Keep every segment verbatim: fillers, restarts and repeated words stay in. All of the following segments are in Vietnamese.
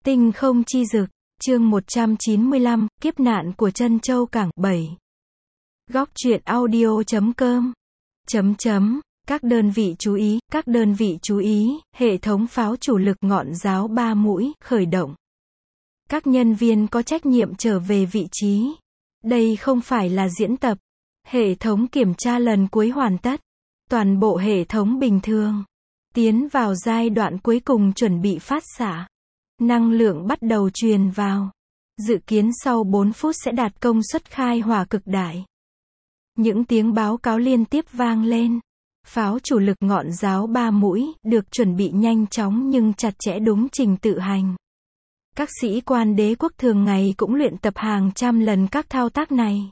Tinh không chi dực, chương một trăm chín mươi lăm, kiếp nạn của Trân Châu Cảng, bảy. Góc truyện audio chấm com. Chấm chấm, các đơn vị chú ý, các đơn vị chú ý, hệ thống pháo chủ lực ngọn giáo ba mũi, khởi động. Các nhân viên có trách nhiệm trở về vị trí. Đây không phải là diễn tập. Hệ thống kiểm tra lần cuối hoàn tất. Toàn bộ hệ thống bình thường. Tiến vào giai đoạn cuối cùng chuẩn bị phát xạ. Năng lượng bắt đầu truyền vào. Dự kiến sau bốn phút sẽ đạt công suất khai hỏa cực đại. Những tiếng báo cáo liên tiếp vang lên. Pháo chủ lực ngọn giáo ba mũi, được chuẩn bị nhanh chóng nhưng chặt chẽ đúng trình tự hành. Các sĩ quan đế quốc thường ngày cũng luyện tập hàng trăm lần các thao tác này.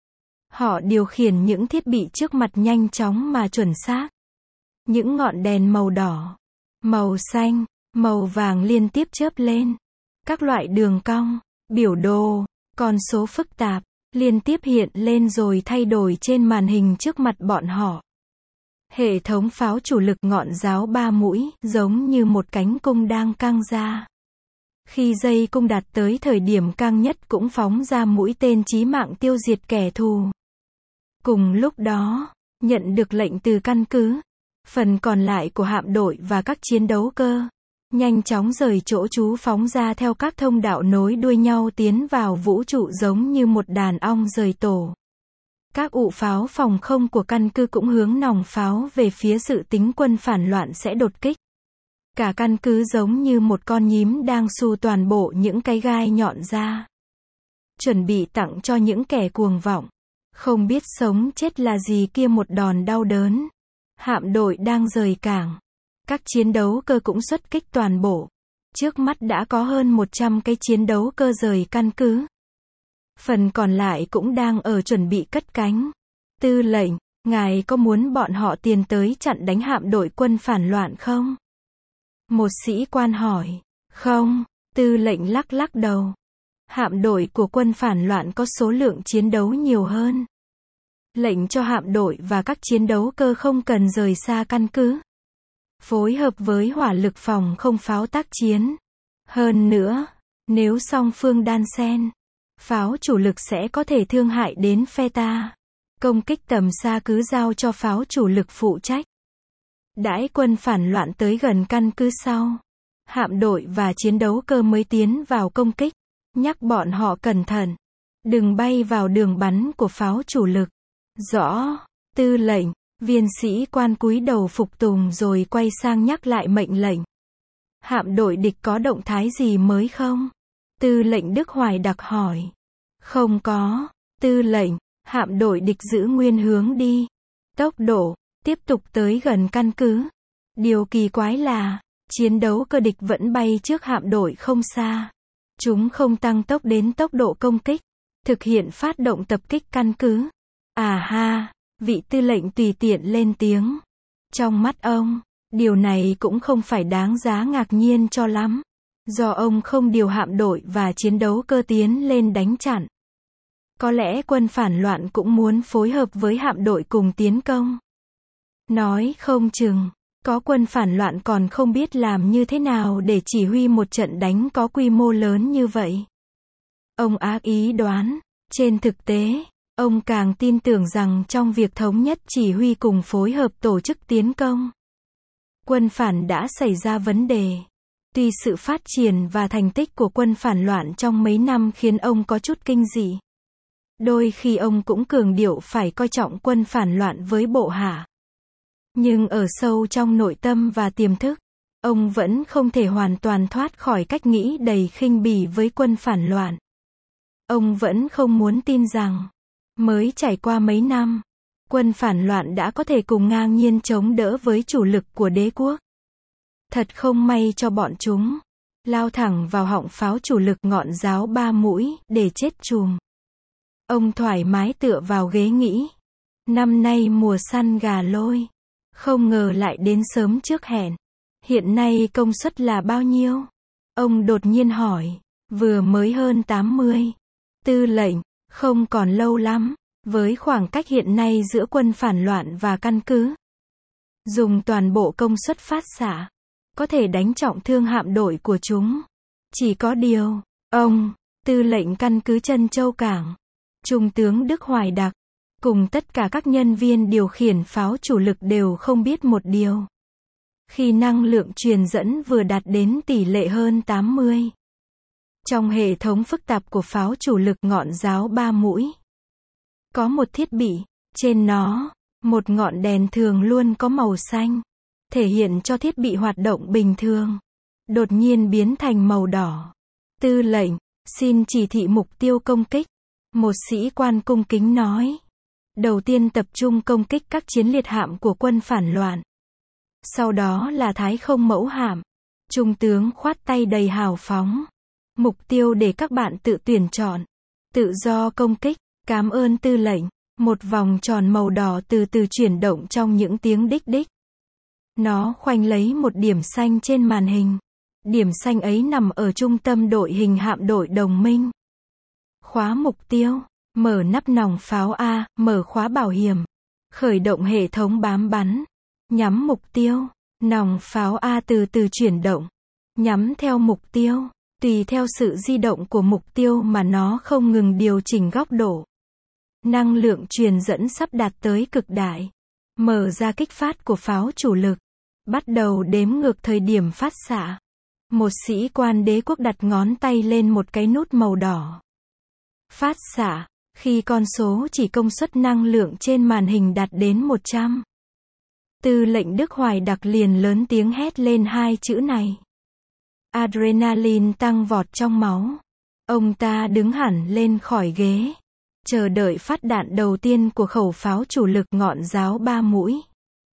Họ điều khiển những thiết bị trước mặt nhanh chóng mà chuẩn xác. Những ngọn đèn màu đỏ, màu xanh, màu vàng liên tiếp chớp lên. Các loại đường cong, biểu đồ, con số phức tạp, liên tiếp hiện lên rồi thay đổi trên màn hình trước mặt bọn họ. Hệ thống pháo chủ lực ngọn giáo ba mũi, giống như một cánh cung đang căng ra. Khi dây cung đạt tới thời điểm căng nhất cũng phóng ra mũi tên chí mạng tiêu diệt kẻ thù. Cùng lúc đó, nhận được lệnh từ căn cứ, phần còn lại của hạm đội và các chiến đấu cơ nhanh chóng rời chỗ trú phóng ra theo các thông đạo nối đuôi nhau tiến vào vũ trụ giống như một đàn ong rời tổ. Các ụ pháo phòng không của căn cứ cũng hướng nòng pháo về phía dự tính quân phản loạn sẽ đột kích. Cả căn cứ giống như một con nhím đang xù toàn bộ những cái gai nhọn ra. Chuẩn bị tặng cho những kẻ cuồng vọng. Không biết sống chết là gì kia một đòn đau đớn. Hạm đội đang rời cảng. Các chiến đấu cơ cũng xuất kích toàn bộ. Trước mắt đã có hơn một trăm cái chiến đấu cơ rời căn cứ. Phần còn lại cũng đang ở chuẩn bị cất cánh. Tư lệnh, ngài có muốn bọn họ tiến tới chặn đánh hạm đội quân phản loạn không? Một sĩ quan hỏi. Không, tư lệnh lắc lắc đầu. Hạm đội của quân phản loạn có số lượng chiến đấu nhiều hơn. Lệnh cho hạm đội và các chiến đấu cơ không cần rời xa căn cứ. Phối hợp với hỏa lực phòng không pháo tác chiến. Hơn nữa, nếu song phương đan xen, pháo chủ lực sẽ có thể thương hại đến phe ta. Công kích tầm xa cứ giao cho pháo chủ lực phụ trách. Đãi quân phản loạn tới gần căn cứ sau, hạm đội và chiến đấu cơ mới tiến vào công kích. Nhắc bọn họ cẩn thận. Đừng bay vào đường bắn của pháo chủ lực. Rõ, tư lệnh. Viên sĩ quan cúi đầu phục tùng rồi quay sang nhắc lại mệnh lệnh. Hạm đội địch có động thái gì mới không? Tư lệnh Đức Hoài đặc hỏi. Không có, tư lệnh. Hạm đội địch giữ nguyên hướng đi. Tốc độ, tiếp tục tới gần căn cứ. Điều kỳ quái là, chiến đấu cơ địch vẫn bay trước hạm đội không xa. Chúng không tăng tốc đến tốc độ công kích. Thực hiện phát động tập kích căn cứ. À ha, vị tư lệnh tùy tiện lên tiếng. Trong mắt ông, điều này cũng không phải đáng giá ngạc nhiên cho lắm. Do ông không điều hạm đội và chiến đấu cơ tiến lên đánh chặn. Có lẽ quân phản loạn cũng muốn phối hợp với hạm đội cùng tiến công. Nói không chừng, có quân phản loạn còn không biết làm như thế nào để chỉ huy một trận đánh có quy mô lớn như vậy. Ông ác ý đoán. Trên thực tế, ông càng tin tưởng rằng trong việc thống nhất chỉ huy cùng phối hợp tổ chức tiến công, quân phản đã xảy ra vấn đề. Tuy sự phát triển và thành tích của quân phản loạn trong mấy năm khiến ông có chút kinh dị. Đôi khi ông cũng cường điệu phải coi trọng quân phản loạn với bộ hạ. Nhưng ở sâu trong nội tâm và tiềm thức, ông vẫn không thể hoàn toàn thoát khỏi cách nghĩ đầy khinh bỉ với quân phản loạn. Ông vẫn không muốn tin rằng, mới trải qua mấy năm, quân phản loạn đã có thể cùng ngang nhiên chống đỡ với chủ lực của đế quốc. Thật không may cho bọn chúng, lao thẳng vào họng pháo chủ lực ngọn giáo ba mũi, để chết chùm. Ông thoải mái tựa vào ghế nghĩ. Năm nay mùa săn gà lôi, không ngờ lại đến sớm trước hẹn. Hiện nay công suất là bao nhiêu? Ông đột nhiên hỏi. Vừa mới hơn tám mươi. Tư lệnh, không còn lâu lắm. Với khoảng cách hiện nay giữa quân phản loạn và căn cứ, dùng toàn bộ công suất phát xạ, có thể đánh trọng thương hạm đội của chúng. Chỉ có điều, ông, tư lệnh căn cứ Trân Châu Cảng, Trung tướng Đức Hoài Đặc, cùng tất cả các nhân viên điều khiển pháo chủ lực đều không biết một điều. Khi năng lượng truyền dẫn vừa đạt đến tỷ lệ hơn tám mươi, trong hệ thống phức tạp của pháo chủ lực ngọn giáo ba mũi, có một thiết bị, trên nó, một ngọn đèn thường luôn có màu xanh, thể hiện cho thiết bị hoạt động bình thường, đột nhiên biến thành màu đỏ. Tư lệnh, xin chỉ thị mục tiêu công kích. Một sĩ quan cung kính nói. Đầu tiên tập trung công kích các chiến liệt hạm của quân phản loạn. Sau đó là Thái Không mẫu hạm. Trung tướng khoát tay đầy hào phóng. Mục tiêu để các bạn tự tuyển chọn. Tự do công kích. Cảm ơn tư lệnh. Một vòng tròn màu đỏ từ từ chuyển động trong những tiếng đích đích. Nó khoanh lấy một điểm xanh trên màn hình. Điểm xanh ấy nằm ở trung tâm đội hình hạm đội đồng minh. Khóa mục tiêu. Mở nắp nòng pháo A, mở khóa bảo hiểm. Khởi động hệ thống bám bắn. Nhắm mục tiêu. Nòng pháo A từ từ chuyển động. Nhắm theo mục tiêu. Tùy theo sự di động của mục tiêu mà nó không ngừng điều chỉnh góc độ. Năng lượng truyền dẫn sắp đạt tới cực đại. Mở ra kích phát của pháo chủ lực. Bắt đầu đếm ngược thời điểm phát xạ. Một sĩ quan đế quốc đặt ngón tay lên một cái nút màu đỏ. Phát xạ. Khi con số chỉ công suất năng lượng trên màn hình đạt đến một trăm. Tư lệnh Đức Hoài Đặc liền lớn tiếng hét lên hai chữ này. Adrenaline tăng vọt trong máu. Ông ta đứng hẳn lên khỏi ghế. Chờ đợi phát đạn đầu tiên của khẩu pháo chủ lực ngọn giáo ba mũi.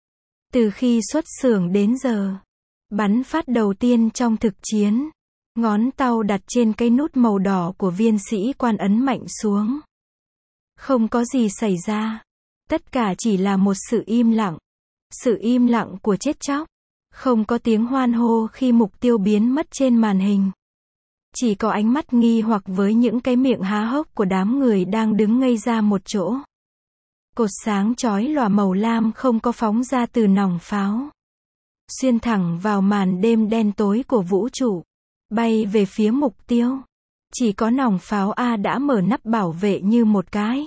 Từ khi xuất xưởng đến giờ, bắn phát đầu tiên trong thực chiến, ngón tàu đặt trên cái nút màu đỏ của viên sĩ quan ấn mạnh xuống. Không có gì xảy ra. Tất cả chỉ là một sự im lặng. Sự im lặng của chết chóc. Không có tiếng hoan hô khi mục tiêu biến mất trên màn hình. Chỉ có ánh mắt nghi hoặc với những cái miệng há hốc của đám người đang đứng ngây ra một chỗ. Cột sáng chói lòa màu lam không có phóng ra từ nòng pháo. Xuyên thẳng vào màn đêm đen tối của vũ trụ. Bay về phía mục tiêu. Chỉ có nòng pháo A đã mở nắp bảo vệ như một cái.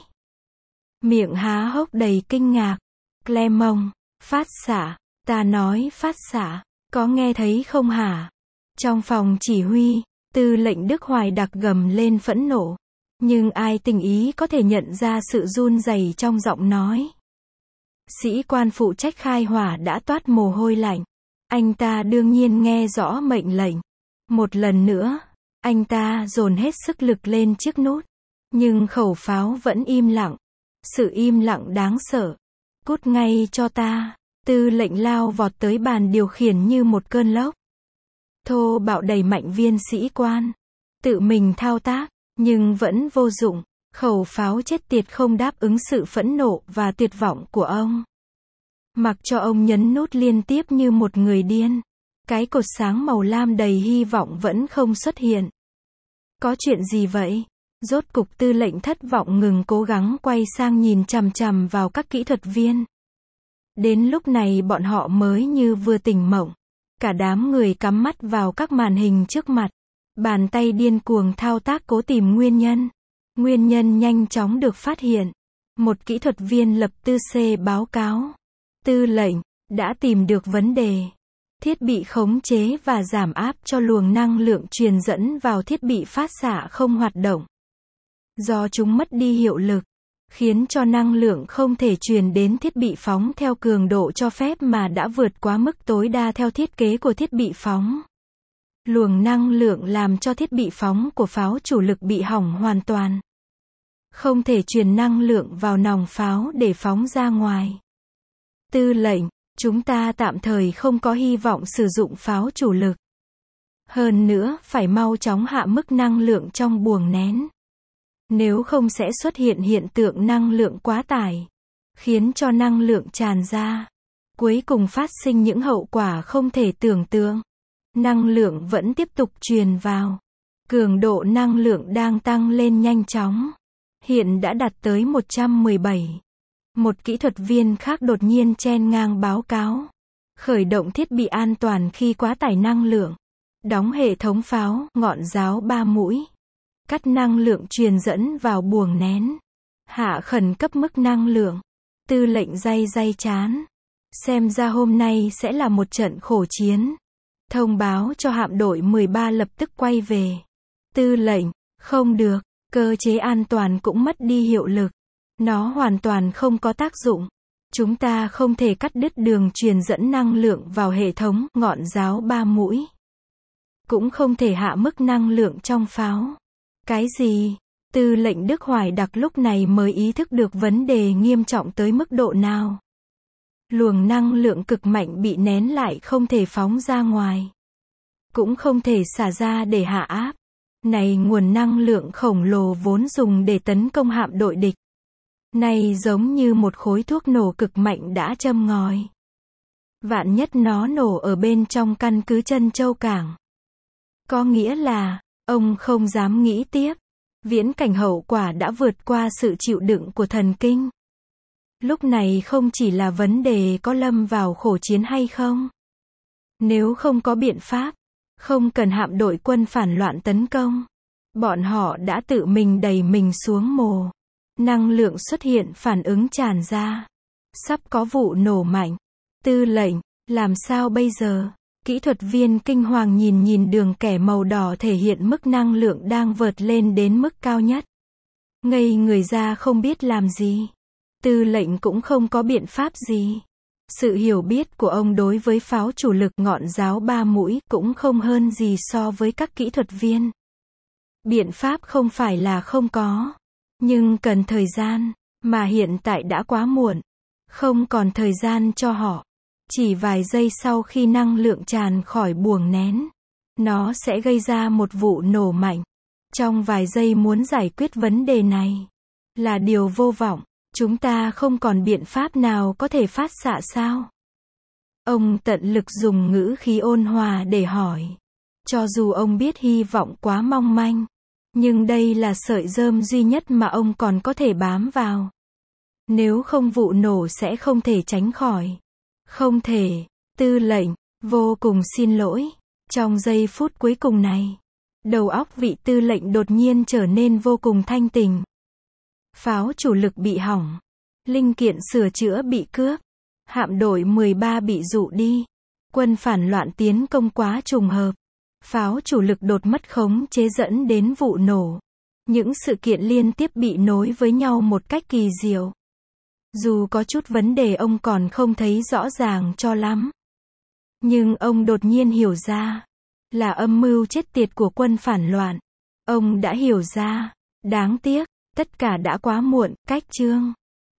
Miệng há hốc đầy kinh ngạc. Clermont, phát xạ. Ta nói phát xạ. Có nghe thấy không hả? Trong phòng chỉ huy, tư lệnh Đức Hoài Đặc gầm lên phẫn nộ. Nhưng ai tình ý có thể nhận ra sự run rẩy trong giọng nói. Sĩ quan phụ trách khai hỏa đã toát mồ hôi lạnh. Anh ta đương nhiên nghe rõ mệnh lệnh. Một lần nữa, anh ta dồn hết sức lực lên chiếc nút. Nhưng khẩu pháo vẫn im lặng. Sự im lặng đáng sợ. Cút ngay cho ta. Tư lệnh lao vọt tới bàn điều khiển như một cơn lốc. Thô bạo đẩy mạnh viên sĩ quan. Tự mình thao tác, nhưng vẫn vô dụng. Khẩu pháo chết tiệt không đáp ứng sự phẫn nộ và tuyệt vọng của ông. Mặc cho ông nhấn nút liên tiếp như một người điên. Cái cột sáng màu lam đầy hy vọng vẫn không xuất hiện. Có chuyện gì vậy? Rốt cục tư lệnh thất vọng ngừng cố gắng quay sang nhìn chằm chằm vào các kỹ thuật viên. Đến lúc này bọn họ mới như vừa tỉnh mộng. Cả đám người cắm mắt vào các màn hình trước mặt. Bàn tay điên cuồng thao tác cố tìm nguyên nhân. Nguyên nhân nhanh chóng được phát hiện. Một kỹ thuật viên lập tư C báo cáo. Tư lệnh, đã tìm được vấn đề. Thiết bị khống chế và giảm áp cho luồng năng lượng truyền dẫn vào thiết bị phát xạ không hoạt động. Do chúng mất đi hiệu lực, khiến cho năng lượng không thể truyền đến thiết bị phóng theo cường độ cho phép mà đã vượt quá mức tối đa theo thiết kế của thiết bị phóng. Luồng năng lượng làm cho thiết bị phóng của pháo chủ lực bị hỏng hoàn toàn. Không thể truyền năng lượng vào nòng pháo để phóng ra ngoài. Tư lệnh, chúng ta tạm thời không có hy vọng sử dụng pháo chủ lực. Hơn nữa, phải mau chóng hạ mức năng lượng trong buồng nén. Nếu không sẽ xuất hiện hiện tượng năng lượng quá tải, khiến cho năng lượng tràn ra. Cuối cùng phát sinh những hậu quả không thể tưởng tượng. Năng lượng vẫn tiếp tục truyền vào. Cường độ năng lượng đang tăng lên nhanh chóng. Hiện đã đạt tới một trăm mười bảy. Một kỹ thuật viên khác đột nhiên chen ngang báo cáo. Khởi động thiết bị an toàn khi quá tải năng lượng. đóng hệ thống pháo, ngọn giáo ba mũi, cắt năng lượng truyền dẫn vào buồng nén, hạ khẩn cấp mức năng lượng. Tư lệnh day day chán. Xem ra hôm nay sẽ là một trận khổ chiến. Thông báo cho hạm đội mười ba lập tức quay về. Tư lệnh, không được, cơ chế an toàn cũng mất đi hiệu lực. Nó hoàn toàn không có tác dụng. Chúng ta không thể cắt đứt đường truyền dẫn năng lượng vào hệ thống ngọn giáo ba mũi. Cũng không thể hạ mức năng lượng trong pháo. Cái gì? Tư lệnh Đức Hoài Đặc lúc này mới ý thức được vấn đề nghiêm trọng tới mức độ nào. Luồng năng lượng cực mạnh bị nén lại không thể phóng ra ngoài. Cũng không thể xả ra để hạ áp. Này nguồn năng lượng khổng lồ vốn dùng để tấn công hạm đội địch. Này giống như một khối thuốc nổ cực mạnh đã châm ngòi. Vạn nhất nó nổ ở bên trong căn cứ Trân Châu Cảng. Có nghĩa là, ông không dám nghĩ tiếp. Viễn cảnh hậu quả đã vượt qua sự chịu đựng của thần kinh. Lúc này không chỉ là vấn đề có lâm vào khổ chiến hay không. Nếu không có biện pháp, không cần hạm đội quân phản loạn tấn công. Bọn họ đã tự mình đẩy mình xuống mồ. Năng lượng xuất hiện phản ứng tràn ra. Sắp có vụ nổ mạnh. Tư lệnh, làm sao bây giờ? Kỹ thuật viên kinh hoàng nhìn nhìn đường kẻ màu đỏ thể hiện mức năng lượng đang vượt lên đến mức cao nhất. Ngây người ra không biết làm gì. Tư lệnh cũng không có biện pháp gì. Sự hiểu biết của ông đối với pháo chủ lực ngọn giáo ba mũi cũng không hơn gì so với các kỹ thuật viên. Biện pháp không phải là không có, nhưng cần thời gian, mà hiện tại đã quá muộn. Không còn thời gian cho họ. Chỉ vài giây sau khi năng lượng tràn khỏi buồng nén, nó sẽ gây ra một vụ nổ mạnh. Trong vài giây muốn giải quyết vấn đề này là điều vô vọng. Chúng ta không còn biện pháp nào có thể phát xạ sao? Ông tận lực dùng ngữ khí ôn hòa để hỏi. Cho dù ông biết hy vọng quá mong manh, nhưng đây là sợi rơm duy nhất mà ông còn có thể bám vào. Nếu không vụ nổ sẽ không thể tránh khỏi. Không thể. Tư lệnh, vô cùng xin lỗi. Trong giây phút cuối cùng này, đầu óc vị tư lệnh đột nhiên trở nên vô cùng thanh tỉnh. Pháo chủ lực bị hỏng. Linh kiện sửa chữa bị cướp. Hạm đội mười ba bị dụ đi. Quân phản loạn tiến công quá trùng hợp. Pháo chủ lực đột mất khống chế dẫn đến vụ nổ. Những sự kiện liên tiếp bị nối với nhau một cách kỳ diệu. Dù có chút vấn đề ông còn không thấy rõ ràng cho lắm. Nhưng ông đột nhiên hiểu ra. Là âm mưu chết tiệt của quân phản loạn. Ông đã hiểu ra. Đáng tiếc, tất cả đã quá muộn, cách chương.